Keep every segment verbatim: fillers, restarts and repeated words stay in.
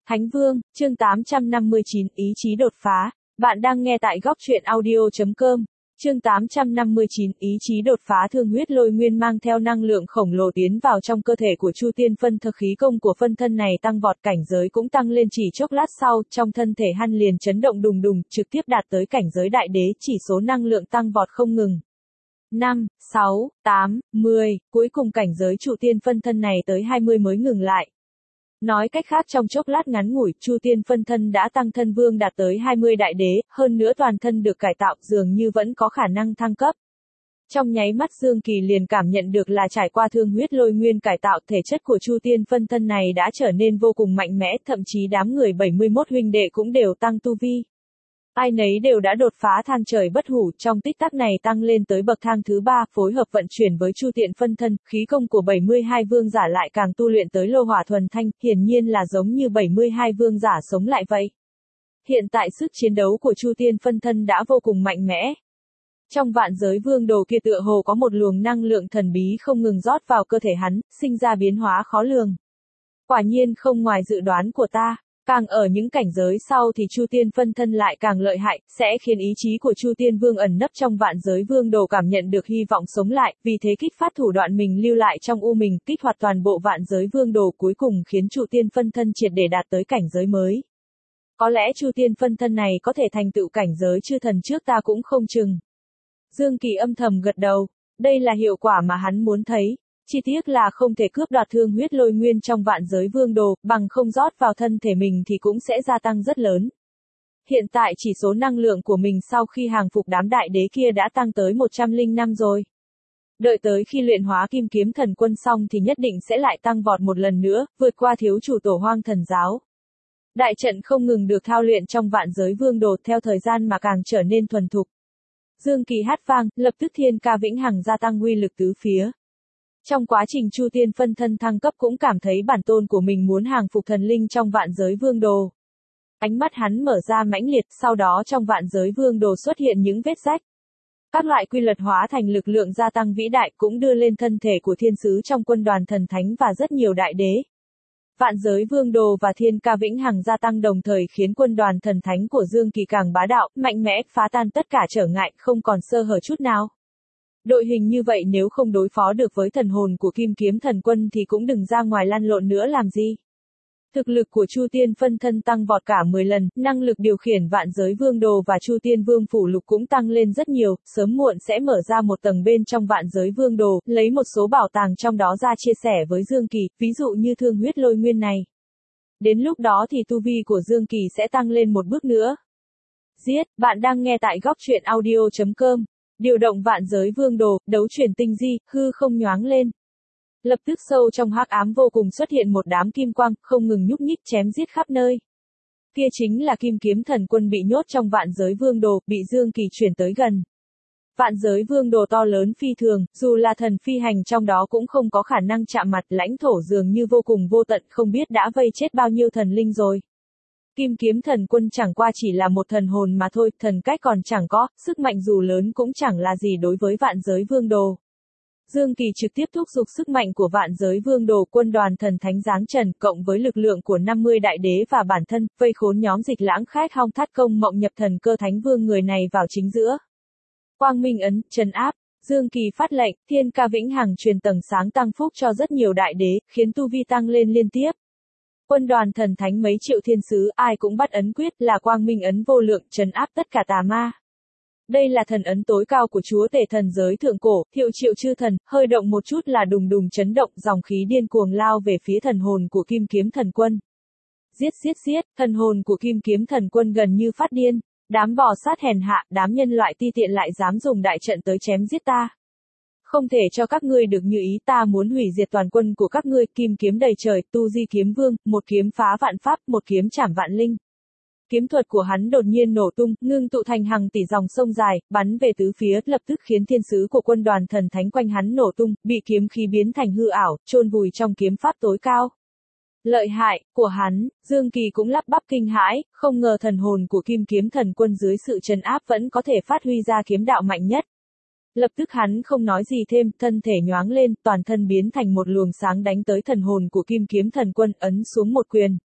Thánh Vương, chương tám trăm năm mươi chín, ý chí đột phá. Bạn đang nghe tại góc truyện audio chấm com. Chương tám trăm năm mươi chín, ý chí đột phá. Thương huyết lôi nguyên mang theo năng lượng khổng lồ tiến vào trong cơ thể của Chu Tiên Phân Thân, khí công của phân thân này tăng vọt, cảnh giới cũng tăng lên, chỉ chốc lát sau, trong thân thể hắn liền chấn động đùng đùng, trực tiếp đạt tới cảnh giới đại đế, chỉ số năng lượng tăng vọt không ngừng. năm, sáu, tám, mười, cuối cùng cảnh giới Chu Tiên Phân Thân này tới hai mươi mới ngừng lại. Nói cách khác, trong chốc lát ngắn ngủi, Chu Tiên Phân Thân đã tăng thân vương đạt tới hai mươi đại đế, hơn nữa toàn thân được cải tạo, dường như vẫn có khả năng thăng cấp. Trong nháy mắt Dương Kỳ liền cảm nhận được là trải qua thương huyết lôi nguyên cải tạo, thể chất của Chu Tiên Phân Thân này đã trở nên vô cùng mạnh mẽ, thậm chí đám người bảy mươi mốt huynh đệ cũng đều tăng tu vi. Ai nấy đều đã đột phá thang trời bất hủ, trong tích tắc này tăng lên tới bậc thang thứ ba, phối hợp vận chuyển với Chu Tiên Phân Thân, khí công của bảy mươi hai vương giả lại càng tu luyện tới lô hỏa thuần thanh, hiển nhiên là giống như bảy mươi hai vương giả sống lại vậy. Hiện tại sức chiến đấu của Chu Tiên Phân Thân đã vô cùng mạnh mẽ. Trong vạn giới vương đồ kia tựa hồ có một luồng năng lượng thần bí không ngừng rót vào cơ thể hắn, sinh ra biến hóa khó lường. Quả nhiên không ngoài dự đoán của ta. Càng ở những cảnh giới sau thì Chu Tiên Phân Thân lại càng lợi hại, sẽ khiến ý chí của Chu Tiên Vương ẩn nấp trong vạn giới vương đồ cảm nhận được hy vọng sống lại, vì thế kích phát thủ đoạn mình lưu lại trong u mình, kích hoạt toàn bộ vạn giới vương đồ, cuối cùng khiến Chu Tiên Phân Thân triệt để đạt tới cảnh giới mới. Có lẽ Chu Tiên Phân Thân này có thể thành tựu cảnh giới chư thần trước ta cũng không chừng. Dương Kỳ âm thầm gật đầu, đây là hiệu quả mà hắn muốn thấy. Chi tiết là không thể cướp đoạt thương huyết lôi nguyên trong vạn giới vương đồ, bằng không rót vào thân thể mình thì cũng sẽ gia tăng rất lớn. Hiện tại chỉ số năng lượng của mình sau khi hàng phục đám đại đế kia đã tăng tới một trăm lẻ năm rồi. Đợi tới khi luyện hóa kim kiếm thần quân xong thì nhất định sẽ lại tăng vọt một lần nữa, vượt qua thiếu chủ tổ hoang thần giáo. Đại trận không ngừng được thao luyện trong vạn giới vương đồ, theo thời gian mà càng trở nên thuần thục. Dương Kỳ hát vang, lập tức thiên ca vĩnh hằng gia tăng uy lực tứ phía. Trong quá trình Chu Tiên Phân Thân thăng cấp cũng cảm thấy bản tôn của mình muốn hàng phục thần linh trong vạn giới vương đồ. Ánh mắt hắn mở ra mãnh liệt, sau đó trong vạn giới vương đồ xuất hiện những vết rách. Các loại quy luật hóa thành lực lượng gia tăng vĩ đại cũng đưa lên thân thể của thiên sứ trong quân đoàn thần thánh và rất nhiều đại đế. Vạn giới vương đồ và thiên ca vĩnh hằng gia tăng đồng thời khiến quân đoàn thần thánh của Dương Kỳ càng bá đạo, mạnh mẽ, phá tan tất cả trở ngại, không còn sơ hở chút nào. Đội hình như vậy nếu không đối phó được với thần hồn của kim kiếm thần quân thì cũng đừng ra ngoài lăn lộn nữa làm gì. Thực lực của Chu Tiên Phân Thân tăng vọt cả mười lần, năng lực điều khiển vạn giới vương đồ và Chu Tiên Vương phủ lục cũng tăng lên rất nhiều, sớm muộn sẽ mở ra một tầng bên trong vạn giới vương đồ, lấy một số bảo tàng trong đó ra chia sẻ với Dương Kỳ, ví dụ như thương huyết lôi nguyên này. Đến lúc đó thì tu vi của Dương Kỳ sẽ tăng lên một bước nữa. Giết, bạn đang nghe tại góc truyện audio chấm com. Điều động vạn giới vương đồ, đấu chuyển tinh di, hư không nhoáng lên. Lập tức sâu trong hắc ám vô cùng xuất hiện một đám kim quang, không ngừng nhúc nhích chém giết khắp nơi. Kia chính là kim kiếm thần quân bị nhốt trong vạn giới vương đồ, bị Dương Kỳ chuyển tới gần. Vạn giới vương đồ to lớn phi thường, dù là thần phi hành trong đó cũng không có khả năng chạm mặt, lãnh thổ dường như vô cùng vô tận, không biết đã vây chết bao nhiêu thần linh rồi. Kim kiếm thần quân chẳng qua chỉ là một thần hồn mà thôi, thần cách còn chẳng có, sức mạnh dù lớn cũng chẳng là gì đối với vạn giới vương đồ. Dương Kỳ trực tiếp thúc giục sức mạnh của vạn giới vương đồ, quân đoàn thần thánh giáng trần, cộng với lực lượng của năm mươi đại đế và bản thân, vây khốn nhóm Dịch Lãng Khách Hong Thắt Công Mộng nhập thần cơ thánh vương người này vào chính giữa. Quang Minh ấn, trấn áp. Dương Kỳ phát lệnh, thiên ca vĩnh hằng truyền tầng sáng tăng phúc cho rất nhiều đại đế, khiến tu vi tăng lên liên tiếp. Quân đoàn thần thánh mấy triệu thiên sứ, ai cũng bắt ấn quyết là quang minh ấn vô lượng, trấn áp tất cả tà ma. Đây là thần ấn tối cao của chúa tể thần giới thượng cổ, hiệu triệu chư thần, hơi động một chút là đùng đùng chấn động, dòng khí điên cuồng lao về phía thần hồn của kim kiếm thần quân. Giết giết giết, thần hồn của kim kiếm thần quân gần như phát điên, đám bò sát hèn hạ, đám nhân loại ti tiện lại dám dùng đại trận tới chém giết ta. Không thể cho các ngươi được như ý, ta muốn hủy diệt toàn quân của các ngươi, kim kiếm đầy trời, tu di kiếm vương, một kiếm phá vạn pháp, một kiếm chảm vạn linh. Kiếm thuật của hắn đột nhiên nổ tung, ngưng tụ thành hàng tỷ dòng sông dài, bắn về tứ phía, lập tức khiến thiên sứ của quân đoàn thần thánh quanh hắn nổ tung, bị kiếm khí biến thành hư ảo, chôn vùi trong kiếm pháp tối cao. Lợi hại của hắn, Dương Kỳ cũng lắp bắp kinh hãi, không ngờ thần hồn của kim kiếm thần quân dưới sự trấn áp vẫn có thể phát huy ra kiếm đạo mạnh nhất. Lập tức hắn không nói gì thêm, thân thể nhoáng lên, toàn thân biến thành một luồng sáng đánh tới thần hồn của kim kiếm thần quân, ấn xuống một quyền.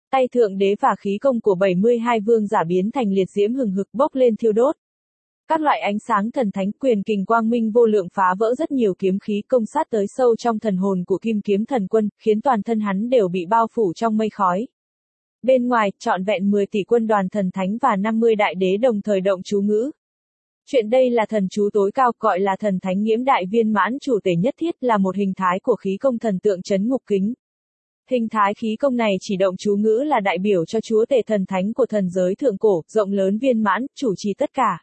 Tay thượng đế và khí công của bảy mươi hai vương giả biến thành liệt diễm hừng hực bốc lên thiêu đốt. Các loại ánh sáng thần thánh quyền kình quang minh vô lượng phá vỡ rất nhiều kiếm khí công sát tới sâu trong thần hồn của Kim Kiếm Thần Quân, khiến toàn thân hắn đều bị bao phủ trong mây khói. Bên ngoài, trọn vẹn mười tỷ quân đoàn thần thánh và năm mươi đại đế đồng thời động chú ngữ. Chuyện đây là thần chú tối cao, gọi là thần thánh nghiễm đại viên mãn chủ tể nhất thiết, là một hình thái của khí công thần tượng trấn ngục kính. Hình thái khí công này chỉ động chú ngữ là đại biểu cho chúa tể thần thánh của thần giới thượng cổ, rộng lớn viên mãn, chủ trì tất cả.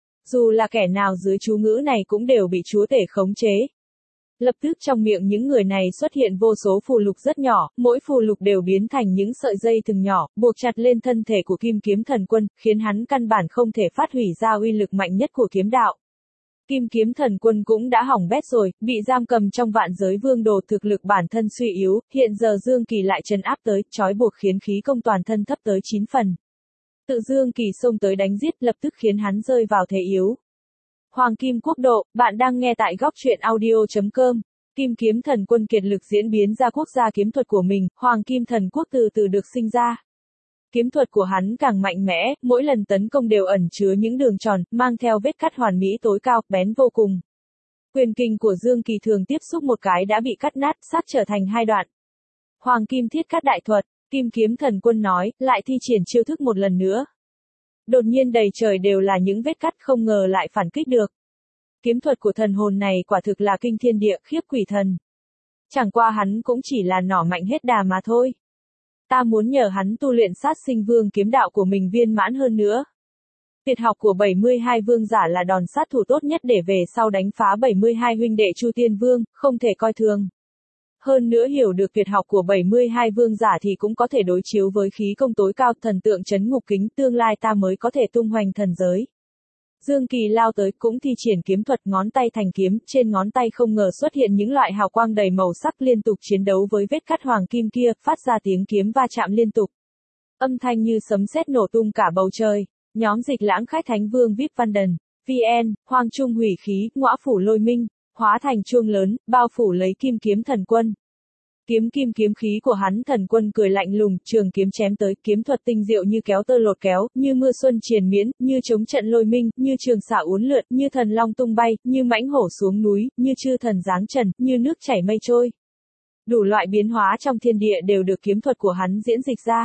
Dù là kẻ nào dưới chú ngữ này cũng đều bị chúa tể khống chế. Lập tức trong miệng những người này xuất hiện vô số phù lục rất nhỏ, mỗi phù lục đều biến thành những sợi dây thừng nhỏ, buộc chặt lên thân thể của Kim Kiếm Thần Quân, khiến hắn căn bản không thể phát hủy ra uy lực mạnh nhất của kiếm đạo. Kim Kiếm Thần Quân cũng đã hỏng bét rồi, bị giam cầm trong vạn giới vương đồ, thực lực bản thân suy yếu, hiện giờ Dương Kỳ lại trấn áp tới, trói buộc khiến khí công toàn thân thấp tới chín phần. Tự Dương Kỳ xông tới đánh giết, lập tức khiến hắn rơi vào thế yếu. Hoàng Kim Quốc độ, bạn đang nghe tại góc truyện audio chấm com. Kim Kiếm Thần Quân kiệt lực diễn biến ra quốc gia kiếm thuật của mình, Hoàng Kim Thần Quốc từ từ được sinh ra. Kiếm thuật của hắn càng mạnh mẽ, mỗi lần tấn công đều ẩn chứa những đường tròn, mang theo vết cắt hoàn mỹ tối cao, bén vô cùng. Quyền kình của Dương Kỳ thường tiếp xúc một cái đã bị cắt nát, sát trở thành hai đoạn. Hoàng Kim Thiết Cắt Đại Thuật, Kim Kiếm Thần Quân nói, lại thi triển chiêu thức một lần nữa. Đột nhiên đầy trời đều là những vết cắt, không ngờ lại phản kích được. Kiếm thuật của thần hồn này quả thực là kinh thiên địa, khiếp quỷ thần. Chẳng qua hắn cũng chỉ là nỏ mạnh hết đà mà thôi. Ta muốn nhờ hắn tu luyện sát sinh vương kiếm đạo của mình viên mãn hơn nữa. Tuyệt học của bảy mươi hai vương giả là đòn sát thủ tốt nhất để về sau đánh phá bảy mươi hai huynh đệ Chu Tiên Vương, không thể coi thường. Hơn nữa hiểu được tuyệt học của bảy mươi hai vương giả thì cũng có thể đối chiếu với khí công tối cao thần tượng trấn ngục kính, tương lai ta mới có thể tung hoành thần giới. Dương Kỳ lao tới cũng thi triển kiếm thuật, ngón tay thành kiếm, trên ngón tay không ngờ xuất hiện những loại hào quang đầy màu sắc, liên tục chiến đấu với vết cắt hoàng kim kia, phát ra tiếng kiếm va chạm liên tục. Âm thanh như sấm sét nổ tung cả bầu trời. Nhóm Dịch Lãng Khách Thánh Vương vê i pê Vanden, vê en, Hoang Trung Hủy Khí, Ngõa Phủ Lôi Minh, hóa thành chuông lớn, bao phủ lấy Kim Kiếm Thần Quân. Kiếm kim kiếm khí của hắn, thần quân cười lạnh lùng, trường kiếm chém tới, kiếm thuật tinh diệu như kéo tơ lột kéo, như mưa xuân triền miễn, như chống trận lôi minh, như trường xạ uốn lượn, như thần long tung bay, như mãnh hổ xuống núi, như chư thần giáng trần, như nước chảy mây trôi. Đủ loại biến hóa trong thiên địa đều được kiếm thuật của hắn diễn dịch ra.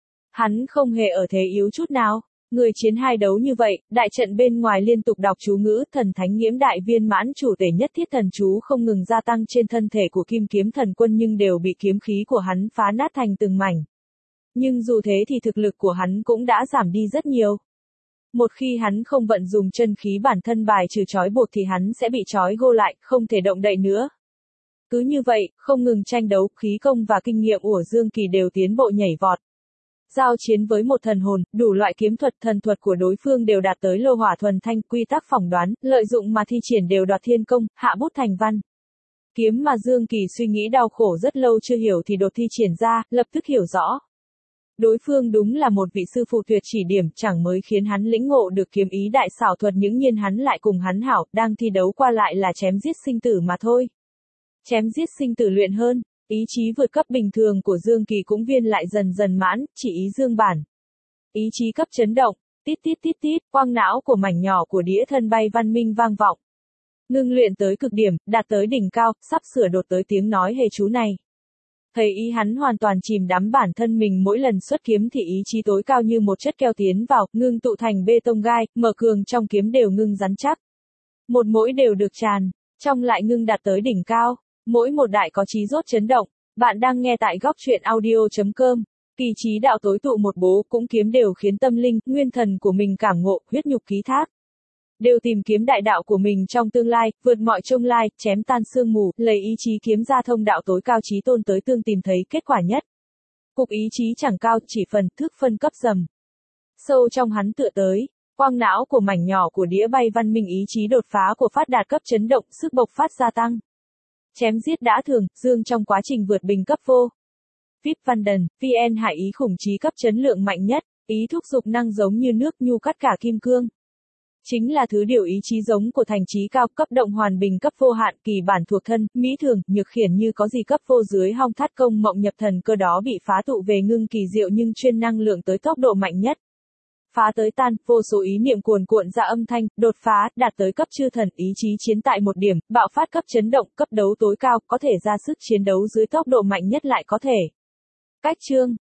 Hắn không hề ở thế yếu chút nào. Người chiến hai đấu như vậy, đại trận bên ngoài liên tục đọc chú ngữ, thần thánh nghiễm đại viên mãn chủ tể nhất thiết thần chú không ngừng gia tăng trên thân thể của Kim Kiếm Thần Quân, nhưng đều bị kiếm khí của hắn phá nát thành từng mảnh. Nhưng dù thế thì thực lực của hắn cũng đã giảm đi rất nhiều. Một khi hắn không vận dùng chân khí bản thân bài trừ trói buộc thì hắn sẽ bị trói gô lại, không thể động đậy nữa. Cứ như vậy, không ngừng tranh đấu, khí công và kinh nghiệm của Dương Kỳ đều tiến bộ nhảy vọt. Giao chiến với một thần hồn, đủ loại kiếm thuật thần thuật của đối phương đều đạt tới lô hỏa thuần thanh, quy tắc phỏng đoán, lợi dụng mà thi triển đều đoạt thiên công, hạ bút thành văn. Kiếm mà Dương Kỳ suy nghĩ đau khổ rất lâu chưa hiểu thì đột thi triển ra, lập tức hiểu rõ. Đối phương đúng là một vị sư phụ tuyệt chỉ điểm, chẳng mới khiến hắn lĩnh ngộ được kiếm ý đại xảo thuật, những nhiên hắn lại cùng hắn hảo, đang thi đấu qua lại là chém giết sinh tử mà thôi. Chém giết sinh tử luyện hơn. Ý chí vượt cấp bình thường của Dương Kỳ cũng viên lại dần dần mãn, chỉ ý dương bản. Ý chí cấp chấn động, tít tít tít tít, quang não của mảnh nhỏ của đĩa thân bay văn minh vang vọng. Ngưng luyện tới cực điểm, đạt tới đỉnh cao, sắp sửa đột tới tiếng nói hề chú này. Thấy ý hắn hoàn toàn chìm đắm bản thân mình, mỗi lần xuất kiếm thì ý chí tối cao như một chất keo tiến vào, ngưng tụ thành bê tông gai, mở cường trong kiếm đều ngưng rắn chắc. Một mỗi đều được tràn, trong lại ngưng đạt tới đỉnh cao. Mỗi một đại có chí rốt chấn động. Bạn đang nghe tại góc truyện audio chấm com. Kỳ chí đạo tối tụ một bố, cũng kiếm đều khiến tâm linh, nguyên thần của mình cảm ngộ, huyết nhục ký thác. Đều tìm kiếm đại đạo của mình trong tương lai, vượt mọi trông lai, chém tan sương mù, lấy ý chí kiếm ra thông đạo tối cao chí tôn tới tương tìm thấy kết quả nhất. Cục ý chí chẳng cao, chỉ phần thức phân cấp dầm. Sâu trong hắn tựa tới, quang não của mảnh nhỏ của đĩa bay văn minh, ý chí đột phá của phát đạt cấp chấn động, sức bộc phát gia tăng. Chém giết đã thường, dương trong quá trình vượt bình cấp vô. vê i pê Vanden, vê en Hải ý khủng trí cấp chấn lượng mạnh nhất, ý thúc dục năng giống như nước nhu cắt cả kim cương. Chính là thứ điều ý chí giống của thành trí cao, cấp động hoàn bình, cấp vô hạn, kỳ bản thuộc thân, mỹ thường, nhược khiển như có gì, cấp vô dưới hong thắt công mộng nhập thần cơ đó bị phá tụ về ngưng kỳ diệu nhưng chuyên năng lượng tới tốc độ mạnh nhất. Phá tới tan, vô số ý niệm cuồn cuộn ra âm thanh, đột phá, đạt tới cấp chư thần, ý chí chiến tại một điểm, bạo phát cấp chấn động, cấp đấu tối cao, có thể ra sức chiến đấu dưới tốc độ mạnh nhất lại có thể. Cách chương